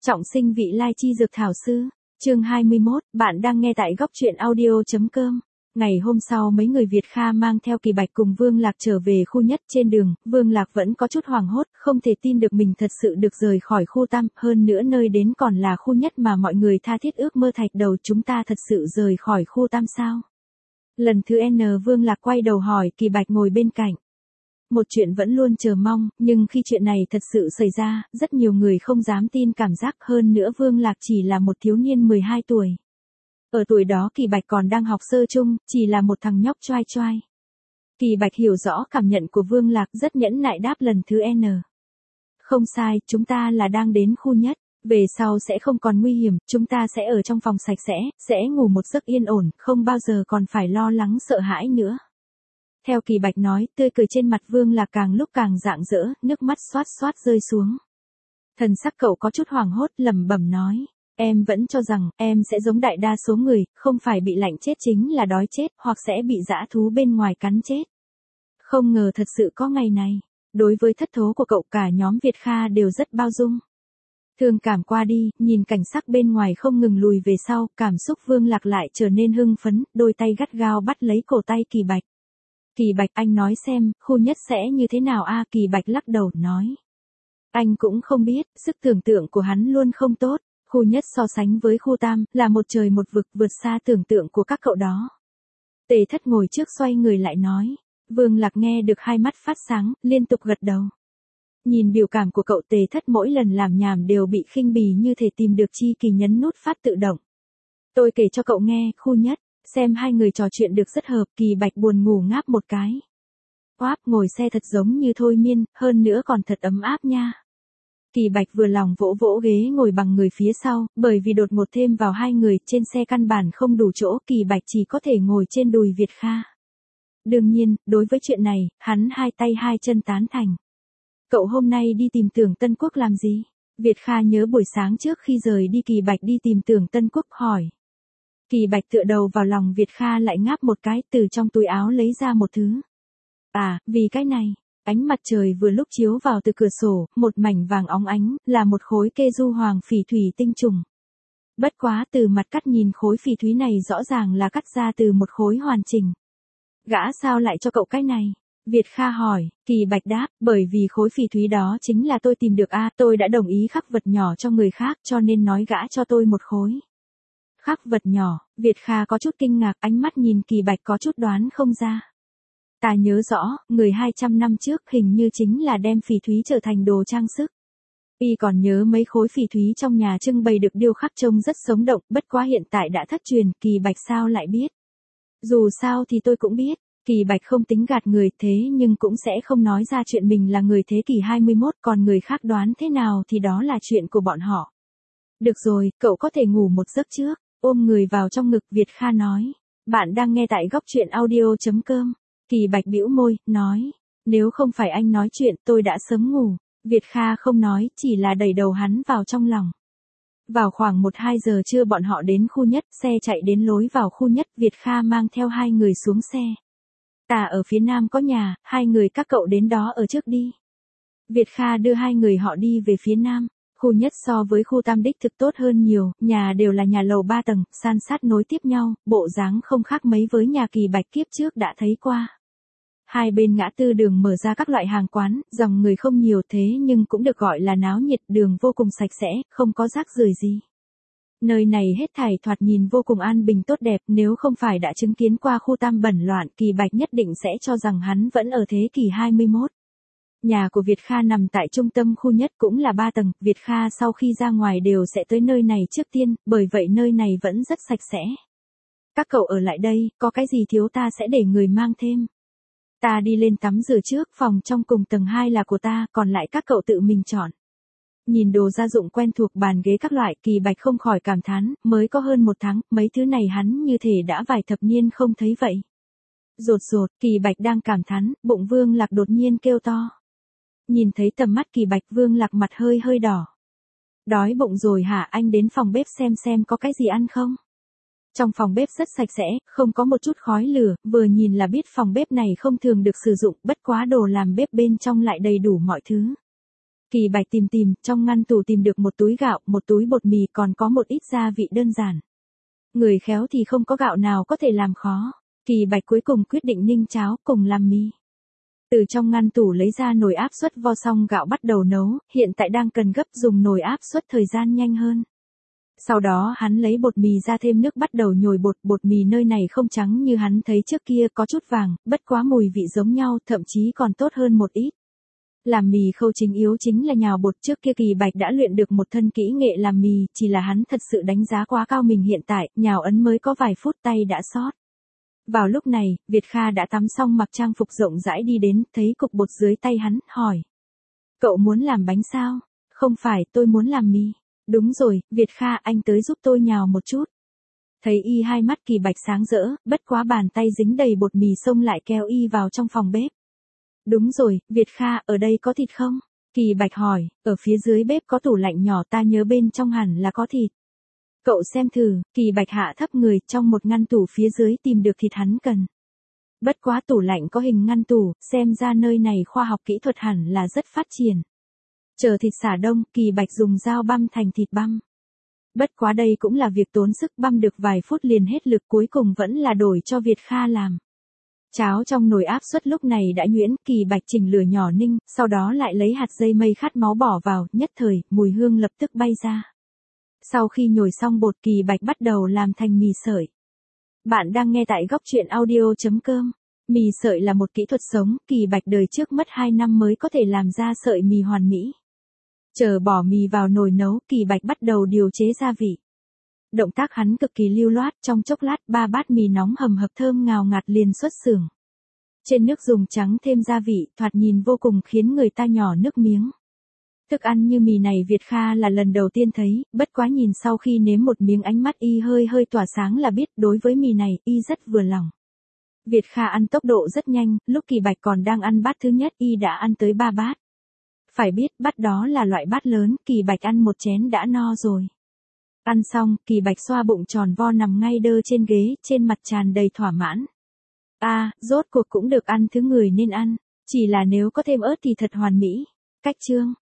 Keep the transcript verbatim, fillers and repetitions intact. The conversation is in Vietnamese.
Trọng sinh vị lai chi dược thảo sư, chương hai mươi mốt, bạn đang nghe tại góc truyện audio.com. Ngày hôm sau mấy người Việt Kha mang theo Kỳ Bạch cùng Vương Lạc trở về khu nhất. Trên đường, Vương Lạc vẫn có chút hoảng hốt, không thể tin được mình thật sự được rời khỏi khu Tam, hơn nữa nơi đến còn là khu nhất mà mọi người tha thiết ước mơ. Thạch đầu, chúng ta thật sự rời khỏi khu Tam sao? Lần thứ N Vương Lạc quay đầu hỏi Kỳ Bạch ngồi bên cạnh. Một chuyện vẫn luôn chờ mong, nhưng khi chuyện này thật sự xảy ra, rất nhiều người không dám tin cảm giác. Hơn nữa Vương Lạc chỉ là một thiếu niên mười hai tuổi. Ở tuổi đó Kỳ Bạch còn đang học sơ chung, chỉ là một thằng nhóc choai choai. Kỳ Bạch hiểu rõ cảm nhận của Vương Lạc, rất nhẫn nại đáp lần thứ N. Không sai, chúng ta là đang đến khu nhất. Về sau sẽ không còn nguy hiểm, chúng ta sẽ ở trong phòng sạch sẽ, sẽ ngủ một giấc yên ổn, không bao giờ còn phải lo lắng sợ hãi nữa. Theo Kỳ Bạch nói, tươi cười trên mặt Vương Lạc càng lúc càng rạng rỡ, nước mắt xoát xoát rơi xuống. Thần sắc cậu có chút hoảng hốt, lẩm bẩm nói. Em vẫn cho rằng, em sẽ giống đại đa số người, không phải bị lạnh chết chính là đói chết, hoặc sẽ bị dã thú bên ngoài cắn chết. Không ngờ thật sự có ngày này. Đối với thất thố của cậu, cả nhóm Việt Kha đều rất bao dung. Thương cảm qua đi, nhìn cảnh sắc bên ngoài không ngừng lùi về sau, cảm xúc Vương Lạc lại trở nên hưng phấn, đôi tay gắt gao bắt lấy cổ tay Kỳ Bạch. Kỳ Bạch, anh nói xem, khu nhất sẽ như thế nào a? Kỳ Bạch lắc đầu, nói. Anh cũng không biết, sức tưởng tượng của hắn luôn không tốt. Khu nhất so sánh với khu Tam, là một trời một vực, vượt xa tưởng tượng của các cậu đó. Tề Thất ngồi trước xoay người lại nói. Vương Lạc nghe được hai mắt phát sáng, liên tục gật đầu. Nhìn biểu cảm của cậu, Tề Thất mỗi lần làm nhảm đều bị khinh bỉ như thể tìm được chi kỳ, nhấn nút phát tự động. Tôi kể cho cậu nghe, khu nhất, xem hai người trò chuyện được rất hợp. Kỳ Bạch buồn ngủ ngáp một cái. Oáp, ngồi xe thật giống như thôi miên, hơn nữa còn thật ấm áp nha. Kỳ Bạch vừa lòng vỗ vỗ ghế ngồi bằng người phía sau, bởi vì đột ngột thêm vào hai người, trên xe căn bản không đủ chỗ, Kỳ Bạch chỉ có thể ngồi trên đùi Việt Kha. Đương nhiên, đối với chuyện này, hắn hai tay hai chân tán thành. Cậu hôm nay đi tìm Tưởng Tân Quốc làm gì? Việt Kha nhớ buổi sáng trước khi rời đi Kỳ Bạch đi tìm Tưởng Tân Quốc hỏi. Kỳ Bạch tựa đầu vào lòng Việt Kha lại ngáp một cái, từ trong túi áo lấy ra một thứ. À, vì cái này. Ánh mặt trời vừa lúc chiếu vào từ cửa sổ, một mảnh vàng óng ánh, là một khối kê du hoàng phỉ thủy tinh trùng. Bất quá từ mặt cắt nhìn khối phỉ thúy này rõ ràng là cắt ra từ một khối hoàn chỉnh. Gã sao lại cho cậu cái này? Việt Kha hỏi. Kỳ Bạch đáp, bởi vì khối phỉ thúy đó chính là tôi tìm được a, tôi đã đồng ý khắc vật nhỏ cho người khác cho nên nói gã cho tôi một khối. Khắc vật nhỏ, Việt Kha có chút kinh ngạc, ánh mắt nhìn Kỳ Bạch có chút đoán không ra. Ta nhớ rõ, người hai trăm năm trước hình như chính là đem phỉ thúy trở thành đồ trang sức. Y còn nhớ mấy khối phỉ thúy trong nhà trưng bày được điêu khắc trông rất sống động, bất quá hiện tại đã thất truyền. Kỳ Bạch sao lại biết? Dù sao thì tôi cũng biết. Kỳ Bạch không tính gạt người, thế nhưng cũng sẽ không nói ra chuyện mình là người thế kỷ hai mươi mốt, còn người khác đoán thế nào thì đó là chuyện của bọn họ. Được rồi, cậu có thể ngủ một giấc trước. Ôm người vào trong ngực, Việt Kha nói. Bạn đang nghe tại góc truyện audio.com. Kỳ Bạch bĩu môi, nói. Nếu không phải anh nói chuyện, tôi đã sớm ngủ. Việt Kha không nói, chỉ là đẩy đầu hắn vào trong lòng. Vào khoảng một hai giờ trưa bọn họ đến khu nhất, xe chạy đến lối vào khu nhất, Việt Kha mang theo hai người xuống xe. Ta ở phía nam có nhà, hai người các cậu đến đó ở trước đi. Việt Kha đưa hai người họ đi về phía nam. Khu nhất so với khu Tam đích thực tốt hơn nhiều, nhà đều là nhà lầu ba tầng, san sát nối tiếp nhau, bộ dáng không khác mấy với nhà Kỳ Bạch kiếp trước đã thấy qua. Hai bên ngã tư đường mở ra các loại hàng quán, dòng người không nhiều thế nhưng cũng được gọi là náo nhiệt, đường vô cùng sạch sẽ, không có rác rưởi gì. Nơi này hết thảy thoạt nhìn vô cùng an bình tốt đẹp, nếu không phải đã chứng kiến qua khu Tam bẩn loạn, Kỳ Bạch nhất định sẽ cho rằng hắn vẫn ở thế kỷ hai mươi mốt. Nhà của Việt Kha nằm tại trung tâm khu nhất, cũng là ba tầng, Việt Kha sau khi ra ngoài đều sẽ tới nơi này trước tiên, bởi vậy nơi này vẫn rất sạch sẽ. Các cậu ở lại đây, có cái gì thiếu ta sẽ để người mang thêm. Ta đi lên tắm rửa trước, phòng trong cùng tầng hai là của ta, còn lại các cậu tự mình chọn. Nhìn đồ gia dụng quen thuộc, bàn ghế các loại, Kỳ Bạch không khỏi cảm thán, mới có hơn một tháng, mấy thứ này hắn như thể đã vài thập niên không thấy vậy. Rột rột, Kỳ Bạch đang cảm thán, bụng Vương Lạc đột nhiên kêu to. Nhìn thấy tầm mắt Kỳ Bạch, Vương Lạc mặt hơi hơi đỏ. Đói bụng rồi hả? Anh đến phòng bếp xem xem có cái gì ăn không? Trong phòng bếp rất sạch sẽ, không có một chút khói lửa, vừa nhìn là biết phòng bếp này không thường được sử dụng, bất quá đồ làm bếp bên trong lại đầy đủ mọi thứ. Kỳ Bạch tìm tìm, trong ngăn tủ tìm được một túi gạo, một túi bột mì còn có một ít gia vị đơn giản. Người khéo thì không có gạo nào có thể làm khó. Kỳ Bạch cuối cùng quyết định ninh cháo cùng làm mì. Từ trong ngăn tủ lấy ra nồi áp suất vo xong gạo bắt đầu nấu, hiện tại đang cần gấp dùng nồi áp suất thời gian nhanh hơn. Sau đó hắn lấy bột mì ra thêm nước bắt đầu nhồi bột, bột mì nơi này không trắng như hắn thấy trước kia có chút vàng, bất quá mùi vị giống nhau, thậm chí còn tốt hơn một ít. Làm mì khâu chính yếu chính là nhào bột, trước kia Kỳ Bạch đã luyện được một thân kỹ nghệ làm mì, chỉ là hắn thật sự đánh giá quá cao mình hiện tại, nhào ấn mới có vài phút tay đã sót. Vào lúc này, Việt Kha đã tắm xong mặc trang phục rộng rãi đi đến, thấy cục bột dưới tay hắn, hỏi. Cậu muốn làm bánh sao? Không phải, tôi muốn làm mì. Đúng rồi, Việt Kha, anh tới giúp tôi nhào một chút. Thấy y hai mắt Kỳ Bạch sáng rỡ, bất quá bàn tay dính đầy bột mì xông lại kéo y vào trong phòng bếp. Đúng rồi, Việt Kha, ở đây có thịt không? Kỳ Bạch hỏi, ở phía dưới bếp có tủ lạnh nhỏ, ta nhớ bên trong hẳn là có thịt. Cậu xem thử, Kỳ Bạch hạ thấp người, trong một ngăn tủ phía dưới tìm được thịt hắn cần. Bất quá tủ lạnh có hình ngăn tủ, xem ra nơi này khoa học kỹ thuật hẳn là rất phát triển. Chờ thịt xả đông, Kỳ Bạch dùng dao băm thành thịt băm. Bất quá đây cũng là việc tốn sức, băm được vài phút liền hết lực, cuối cùng vẫn là đổi cho Việt Kha làm. Cháo trong nồi áp suất lúc này đã nhuyễn, Kỳ Bạch chỉnh lửa nhỏ ninh, sau đó lại lấy hạt dây mây khát máu bỏ vào, nhất thời, mùi hương lập tức bay ra. Sau khi nhồi xong bột, Kỳ Bạch bắt đầu làm thành mì sợi. Bạn đang nghe tại góc truyện audio chấm com. Mì sợi là một kỹ thuật sống, Kỳ Bạch đời trước mất hai năm mới có thể làm ra sợi mì hoàn mỹ. Chờ bỏ mì vào nồi nấu, Kỳ Bạch bắt đầu điều chế gia vị. Động tác hắn cực kỳ lưu loát, trong chốc lát ba bát mì nóng hầm hập thơm ngào ngạt liền xuất xưởng. Trên nước dùng trắng thêm gia vị, thoạt nhìn vô cùng khiến người ta nhỏ nước miếng. Thức ăn như mì này Việt Kha là lần đầu tiên thấy, bất quá nhìn sau khi nếm một miếng ánh mắt y hơi hơi tỏa sáng là biết đối với mì này y rất vừa lòng. Việt Kha ăn tốc độ rất nhanh, lúc Kỳ Bạch còn đang ăn bát thứ nhất y đã ăn tới ba bát. Phải biết bát đó là loại bát lớn, Kỳ Bạch ăn một chén đã no rồi. Ăn xong, Kỳ Bạch xoa bụng tròn vo nằm ngay đơ trên ghế, trên mặt tràn đầy thỏa mãn. A, à, rốt cuộc cũng được ăn thứ người nên ăn, chỉ là nếu có thêm ớt thì thật hoàn mỹ. Cách chương